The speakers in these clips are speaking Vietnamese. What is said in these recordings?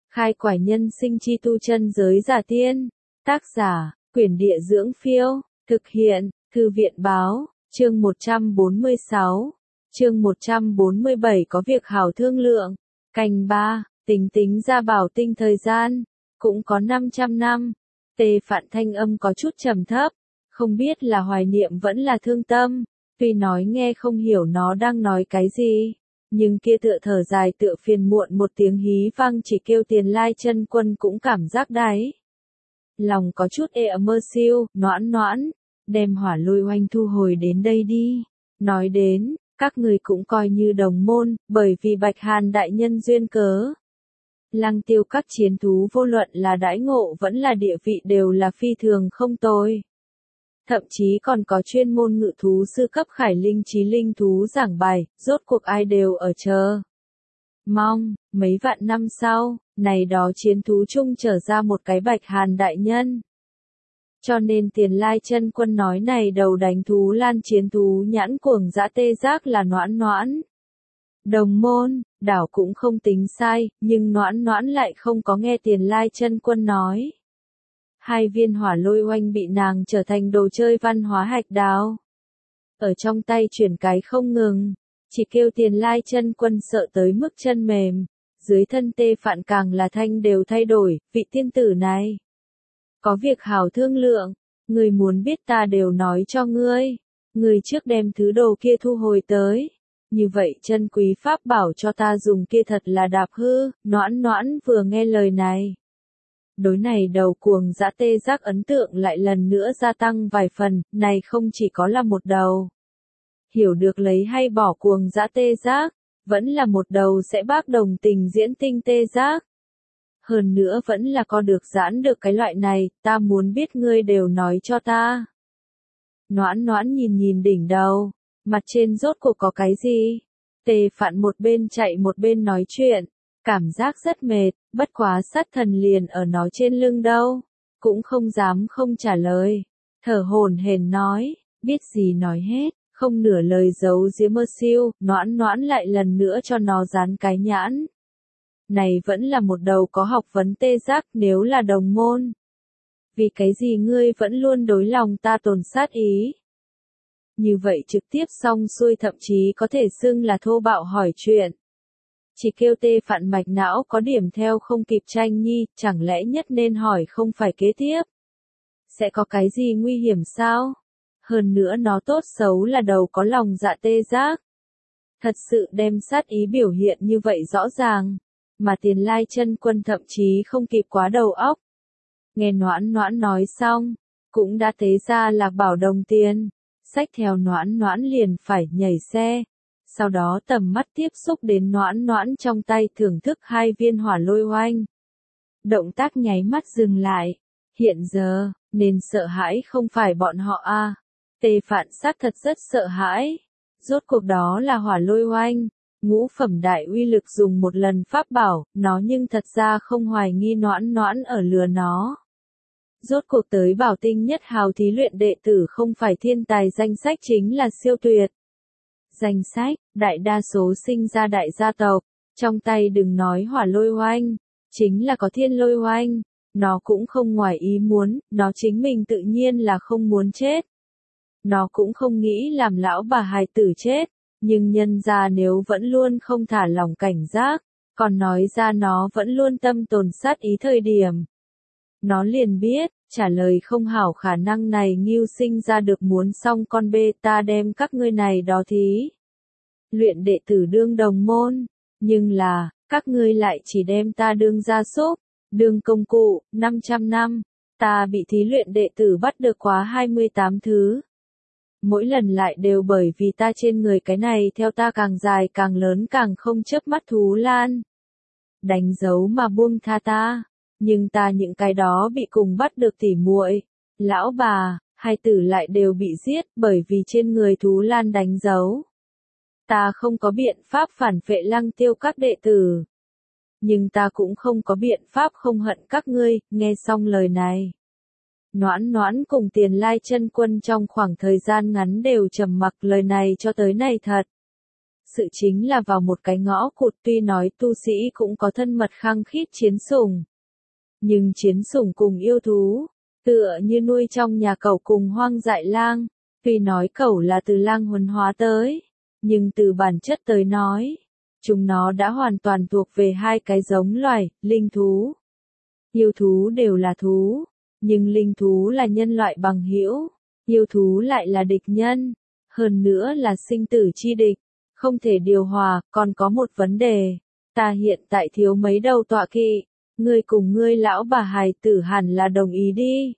Khai quải nhân sinh chi tu chân giới giả tiên. Tác giả, Quyển Địa Dưỡng Phiêu. Thực hiện, Thư viện Báo. Chương 146. Chương 147 có việc hảo thương lượng. Canh 3, tính tính ra bảo tinh thời gian. Cũng có 500 năm. Tề Phạn thanh âm có chút trầm thấp. Không biết là hoài niệm vẫn là thương tâm. Tuy nói nghe không hiểu nó đang nói cái gì. Nhưng kia tựa thở dài tựa phiền muộn một tiếng hí vang chỉ kêu Tiền Lai Chân Quân cũng cảm giác đáy lòng có chút ê mơ siêu, noãn noãn, đem Hỏa Lôi Oanh thu hồi đến đây đi. Nói đến, các người cũng coi như đồng môn, bởi vì Bạch Hàn đại nhân duyên cớ. Lăng Tiêu các chiến thú vô luận là đãi ngộ vẫn là địa vị đều là phi thường không tồi. Thậm chí còn có chuyên môn ngự thú sư cấp khải linh chí linh thú giảng bài, rốt cuộc ai đều ở chờ. Mong, mấy vạn năm sau, này đó chiến thú chung trở ra một cái Bạch Hàn đại nhân. Cho nên Tiền Lai Chân Quân nói này đầu đánh thú lan chiến thú nhãn cuồng dã tê giác là noãn noãn. Đồng môn, đảo cũng không tính sai, nhưng noãn noãn lại không có nghe Tiền Lai Chân Quân nói. Hai viên Hỏa Lôi Oanh bị nàng trở thành đồ chơi văn hóa hạch đào. Ở trong tay chuyển cái không ngừng, chỉ kêu Tiền Lai Chân Quân sợ tới mức chân mềm, dưới thân Tê Phạn càng là thanh đều thay đổi, vị tiên tử này. Có việc hảo thương lượng, người muốn biết ta đều nói cho ngươi, người trước đem thứ đồ kia thu hồi tới. Như vậy chân quý pháp bảo cho ta dùng kia thật là đạp hư, noãn noãn vừa nghe lời này. Đối này đầu cuồng dã tê giác ấn tượng lại lần nữa gia tăng vài phần, này không chỉ có là một đầu. Hiểu được lấy hay bỏ cuồng dã tê giác, vẫn là một đầu sẽ bác đồng tình diễn tinh tê giác. Hơn nữa vẫn là co được giãn được cái loại này, ta muốn biết ngươi đều nói cho ta. Noãn noãn nhìn nhìn đỉnh đầu, mặt trên rốt cuộc có cái gì? Tề Phạn một bên chạy một bên nói chuyện. Cảm giác rất mệt, bất quá sát thần liền ở nó trên lưng đâu, cũng không dám không trả lời, thở hổn hển nói, biết gì nói hết, không nửa lời giấu giếm mơ siêu, noãn noãn lại lần nữa cho nó dán cái nhãn. Này vẫn là một đầu có học vấn tê giác nếu là đồng môn. Vì cái gì ngươi vẫn luôn đối lòng ta tồn sát ý? Như vậy trực tiếp xong xuôi thậm chí có thể xưng là thô bạo hỏi chuyện. Chỉ kêu Tê Phạn mạch não có điểm theo không kịp tranh nhi, chẳng lẽ nhất nên hỏi không phải kế tiếp. Sẽ có cái gì nguy hiểm sao? Hơn nữa nó tốt xấu là đầu có lòng dạ tê giác. Thật sự đem sát ý biểu hiện như vậy rõ ràng, mà Tiền Lai Chân Quân thậm chí không kịp quá đầu óc. Nghe noãn noãn nói xong, cũng đã tế ra Lạc Bảo đồng tiền, xách theo noãn noãn liền phải nhảy xe. Sau đó tầm mắt tiếp xúc đến noãn noãn trong tay thưởng thức hai viên Hỏa Lôi Oanh. Động tác nháy mắt dừng lại. Hiện giờ, nên sợ hãi không phải bọn họ a. Tề Phạn xác thật rất sợ hãi. Rốt cuộc đó là Hỏa Lôi Oanh. Ngũ phẩm đại uy lực dùng một lần pháp bảo, nó nhưng thật ra không hoài nghi noãn noãn ở lừa nó. Rốt cuộc tới bảo tinh nhất hào thí luyện đệ tử không phải thiên tài danh sách chính là siêu tuyệt. Danh sách, đại đa số sinh ra đại gia tộc, trong tay đừng nói Hỏa Lôi Oanh, chính là có Thiên Lôi Oanh, nó cũng không ngoài ý muốn, nó chính mình tự nhiên là không muốn chết. Nó cũng không nghĩ làm lão bà hài tử chết, nhưng nhân ra nếu vẫn luôn không thả lỏng cảnh giác, còn nói ra nó vẫn luôn tâm tồn sát ý thời điểm. Nó liền biết, trả lời không hảo khả năng này Ngưu sinh ra được muốn xong con bê ta đem các ngươi này đó thí. Luyện đệ tử đương đồng môn, nhưng là, các ngươi lại chỉ đem ta đương gia súc, đương công cụ, 500 năm, ta bị thí luyện đệ tử bắt được quá 28 thứ. Mỗi lần lại đều bởi vì ta trên người cái này theo ta càng dài càng lớn càng không chớp mắt thú lan. Đánh dấu mà buông tha ta. Nhưng ta những cái đó bị cùng bắt được tỉ muội, lão bà, hai tử lại đều bị giết bởi vì trên người thú lan đánh dấu. Ta không có biện pháp phản phệ Lăng Tiêu các đệ tử. Nhưng ta cũng không có biện pháp không hận các ngươi, nghe xong lời này. Noãn noãn cùng Tiền Lai Chân Quân trong khoảng thời gian ngắn đều trầm mặc lời này cho tới này thật. sự chính là vào một cái ngõ cụt, tuy nói tu sĩ cũng có thân mật khăng khít chiến sủng. Nhưng chiến sủng cùng yêu thú, tựa như nuôi trong nhà cẩu cùng hoang dại lang, tuy nói cẩu là từ lang huấn hóa tới, nhưng từ bản chất tới nói, chúng nó đã hoàn toàn thuộc về hai cái giống loài, linh thú. Yêu thú đều là thú, nhưng linh thú là nhân loại bằng hữu, yêu thú lại là địch nhân, hơn nữa là sinh tử chi địch, không thể điều hòa. Còn có một vấn đề, ta hiện tại thiếu mấy đầu tọa kỵ, ngươi cùng ngươi lão bà hài tử hẳn là đồng ý đi.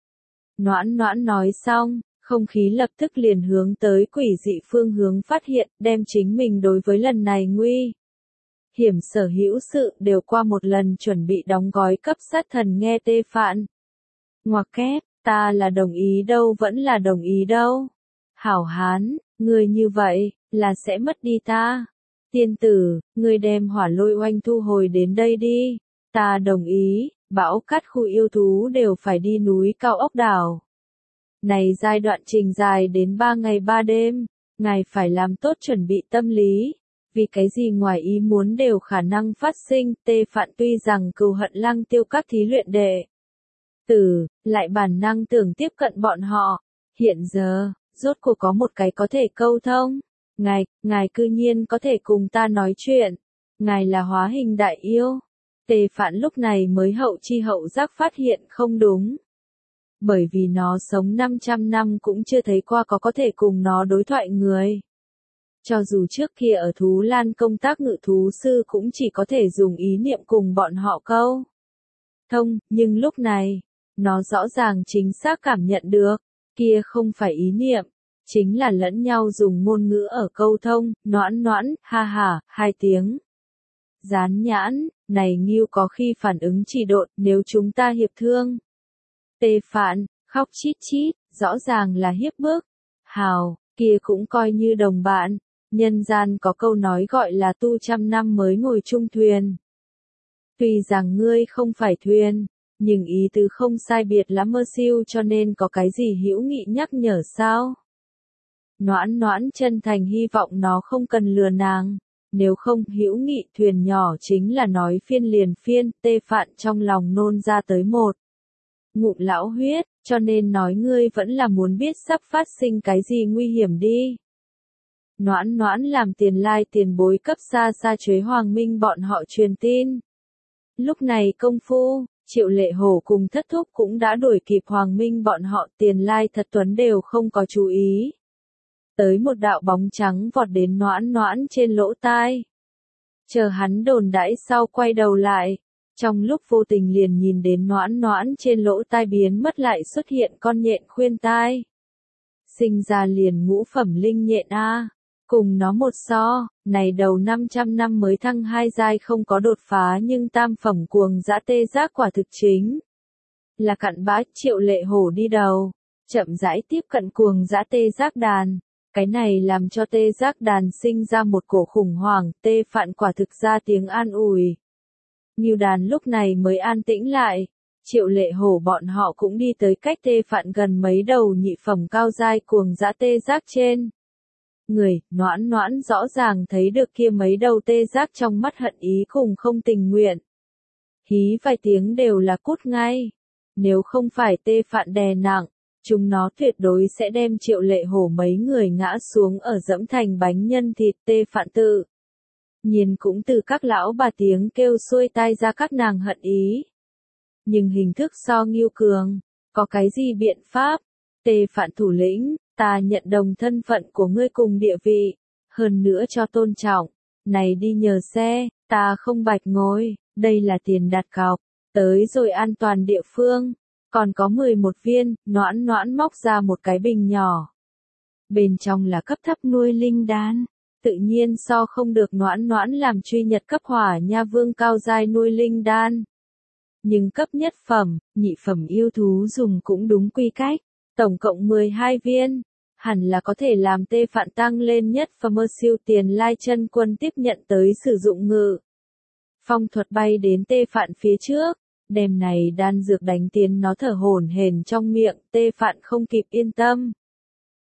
Noãn Noãn nói xong, không khí lập tức liền hướng tới quỷ dị phương hướng phát hiện, đem chính mình đối với lần này nguy hiểm sở hữu sự đều qua một lần chuẩn bị đóng gói cấp sát thần nghe Tê Phạn. Ngoặc kép, ta là đồng ý đâu vẫn là đồng ý đâu. Hảo hán, ngươi như vậy, là sẽ mất đi ta. Tiên tử, ngươi đem hỏa lôi oanh thu hồi đến đây đi. Ta đồng ý, bão cát khu yêu thú đều phải đi núi cao ốc đảo. Này giai đoạn trình dài đến 3 ngày 3 đêm, ngài phải làm tốt chuẩn bị tâm lý. Vì cái gì ngoài ý muốn đều khả năng phát sinh. Tê Phạn tuy rằng cừu hận Lăng Tiêu các thí luyện đệ tử, lại bản năng tưởng tiếp cận bọn họ. Hiện giờ, rốt cuộc có một cái có thể câu thông. Ngài cư nhiên có thể cùng ta nói chuyện. Ngài là hóa hình đại yêu. Tê Phạn lúc này mới hậu chi hậu giác phát hiện không đúng. Bởi vì nó sống 500 năm cũng chưa thấy qua có thể cùng nó đối thoại người. Cho dù trước kia ở Thú Lan công tác ngự thú sư cũng chỉ có thể dùng ý niệm cùng bọn họ câu thông, nhưng lúc này, nó rõ ràng chính xác cảm nhận được, kia không phải ý niệm, chính là lẫn nhau dùng ngôn ngữ ở câu thông. Noãn Noãn, ha ha, 2 tiếng. Dán nhãn, này Ngưu có khi phản ứng chỉ độn, nếu chúng ta hiệp thương. Tê Phạn, khóc chít chít, rõ ràng là hiếp bức. Hào, kia cũng coi như đồng bạn. Nhân gian có câu nói gọi là tu 100 năm mới ngồi chung thuyền. Tuy rằng ngươi không phải thuyền, nhưng ý tứ không sai biệt lắm mơ siêu, cho nên có cái gì hữu nghị nhắc nhở sao? Noãn Noãn chân thành hy vọng nó không cần lừa nàng, nếu không hữu nghị thuyền nhỏ chính là nói phiên liền phiên. Tê Phạn trong lòng nôn ra tới một ngụm lão huyết, cho nên nói ngươi vẫn là muốn biết sắp phát sinh cái gì nguy hiểm đi. Noãn Noãn làm tiền lai tiền bối cấp xa xa Chuế Hoàng Minh bọn họ truyền tin. Lúc này công phu, Triệu Lệ Hổ cùng Thất Thúc cũng đã đuổi kịp Hoàng Minh bọn họ. Tiền lai Thật Tuấn đều không có chú ý. Tới một đạo bóng trắng vọt đến Noãn Noãn trên lỗ tai. Chờ hắn đồn đãi sau quay đầu lại. Trong lúc vô tình liền nhìn đến Noãn Noãn trên lỗ tai biến mất lại xuất hiện con nhện khuyên tai. Sinh ra liền ngũ phẩm linh nhện a. Cùng nó một so, này đầu 500 năm mới thăng 2 giai không có đột phá nhưng tam phẩm cuồng dã tê giác quả thực chính là cặn bã. Triệu Lệ Hổ đi đầu, chậm rãi tiếp cận cuồng dã tê giác đàn. Cái này làm cho tê giác đàn sinh ra một cổ khủng hoảng. Tê Phạn quả thực ra tiếng an ủi. Ngưu đàn lúc này mới an tĩnh lại. Triệu Lệ Hổ bọn họ cũng đi tới cách Tê Phạn gần mấy đầu nhị phẩm cao giai cuồng dã tê giác trên người. Noãn Noãn rõ ràng thấy được kia mấy đầu tê giác trong mắt hận ý cùng không tình nguyện. Hí vài tiếng đều là cút ngay. Nếu không phải Tê Phạn đè nặng, chúng nó tuyệt đối sẽ đem Triệu Lệ Hổ mấy người ngã xuống ở dẫm thành bánh nhân thịt. Tê Phạn tự nhiên cũng từ các lão bà tiếng kêu xuôi tai ra các nàng hận ý. Nhưng hình thức so Ngưu cường, có cái gì biện pháp? Tê Phạn thủ lĩnh, ta nhận đồng thân phận của ngươi cùng địa vị, hơn nữa cho tôn trọng. Này đi nhờ xe, ta không bạch ngồi, đây là tiền đặt cọc, tới rồi an toàn địa phương. Còn có 11 viên. Noãn Noãn móc ra một cái bình nhỏ. Bên trong là cấp thấp nuôi linh đan. Tự nhiên so không được Noãn Noãn làm truy nhật cấp hỏa nha vương cao giai nuôi linh đan. Nhưng cấp nhất phẩm, nhị phẩm yêu thú dùng cũng đúng quy cách. Tổng cộng 12 viên. Hẳn là có thể làm Tê Phạn tăng lên nhất phẩm mơ siêu. Tiền lai chân quân tiếp nhận tới sử dụng ngự phong thuật bay đến Tê Phạn phía trước. Đêm này đan dược đánh tiến nó thở hổn hển trong miệng. Tê Phạn không kịp yên tâm.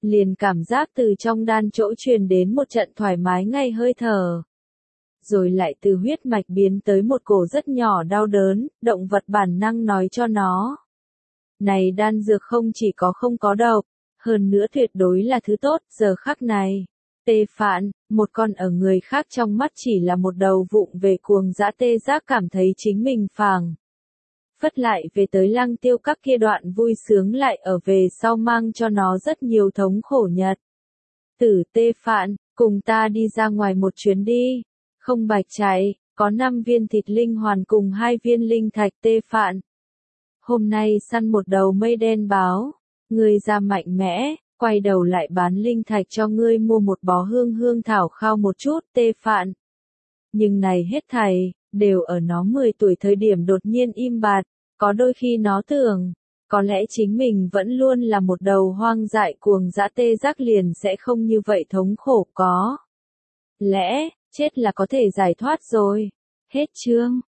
liền cảm giác từ trong đan chỗ truyền đến một trận thoải mái ngay hơi thở. Rồi lại từ huyết mạch biến tới một cổ rất nhỏ đau đớn, động vật bản năng nói cho nó. Này đan dược không chỉ có không có độc, hơn nữa tuyệt đối là thứ tốt, giờ khắc này. Tê Phạn, một con ở người khác trong mắt chỉ là một đầu vụng về cuồng dã tê giác cảm thấy chính mình phàng. Phất lại về tới Lăng Tiêu các kia đoạn vui sướng lại ở về sau mang cho nó rất nhiều thống khổ nhật. Tử Tê Phạn, cùng ta đi ra ngoài một chuyến đi. Không bạch chạy, có 5 viên thịt linh hoàn cùng 2 viên linh thạch. Tê Phạn. Hôm nay săn một đầu mây đen báo, ngươi ra mạnh mẽ, quay đầu lại bán linh thạch cho ngươi mua một bó hương hương thảo khao một chút. Tê Phạn. Nhưng này hết thảy, đều ở nó 10 tuổi thời điểm đột nhiên im bặt, có đôi khi nó tưởng, có lẽ chính mình vẫn luôn là một đầu hoang dại cuồng dã tê giác liền sẽ không như vậy thống khổ có. Lẽ, chết là có thể giải thoát rồi. Hết chương.